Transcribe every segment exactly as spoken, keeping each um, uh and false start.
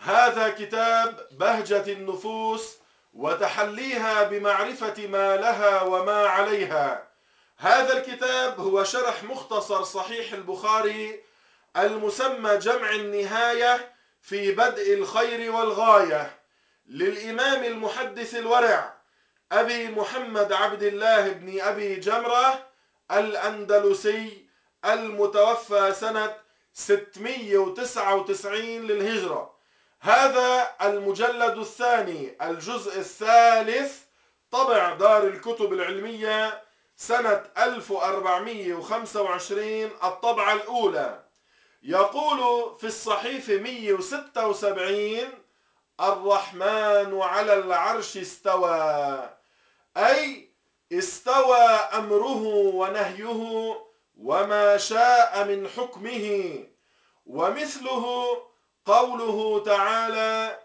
هذا كتاب بهجة النفوس وتحليها بمعرفة ما لها وما عليها. هذا الكتاب هو شرح مختصر صحيح البخاري المسمى جمع النهاية في بدء الخير والغاية للإمام المحدث الورع أبي محمد عبد الله بن أبي جمرة الأندلسي المتوفى سنة ستمئة وتسعة وتسعين للهجرة. هذا المجلد الثاني الجزء الثالث، طبع دار الكتب العلمية سنة ألف وأربعمئة وخمسة وعشرين الطبعة الأولى. يقول في الصحيفة مئة وستة وسبعين: الرحمن على العرش استوى، أي استوى أمره ونهيه وما شاء من حكمه. ومثله قوله تعالى: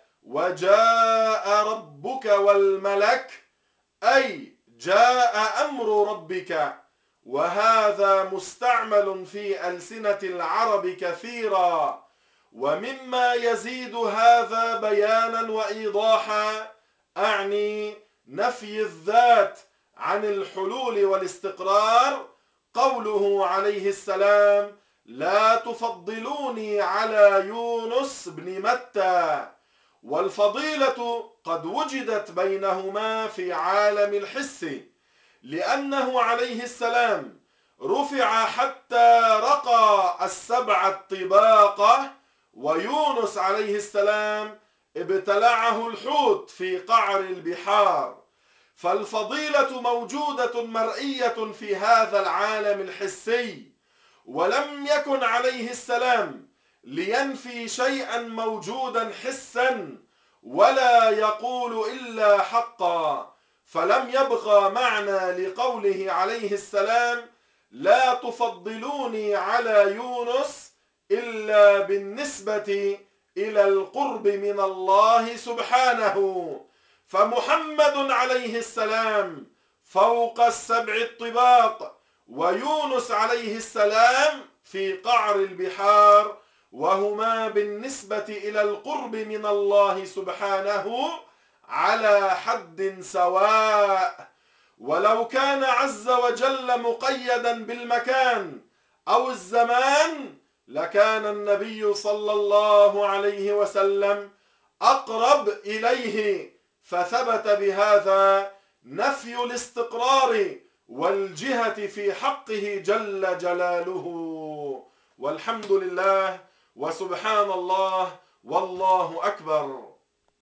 وجاء ربك والملك، أي جاء أمر ربك. وهذا مستعمل في ألسنة العرب كثيرا. ومما يزيد هذا بيانا وإيضاحا أعني نفي الذات عن الحلول والاستقرار قوله عليه السلام: لا تفضلوني على يونس بن متى. والفضيلة قد وجدت بينهما في عالم الحس، لأنه عليه السلام رفع حتى رقى السبع الطباقة، ويونس عليه السلام ابتلعه الحوت في قعر البحار. فالفضيلة موجودة مرئية في هذا العالم الحسي، ولم يكن عليه السلام لينفي شيئا موجودا حسا ولا يقول إلا حقا. فلم يبقى معنى لقوله عليه السلام: لا تفضلوني على يونس إلا بالنسبة إلى القرب من الله سبحانه. فمحمد عليه السلام فوق السبع الطباق، ويونس عليه السلام في قعر البحار، وهما بالنسبة إلى القرب من الله سبحانه على حد سواء. ولو كان عز وجل مقيدا بالمكان أو الزمان لكان النبي صلى الله عليه وسلم أقرب إليه، فثبت بهذا نفي الاستقرار والجهة في حقه جل جلاله. والحمد لله وسبحان الله والله أكبر.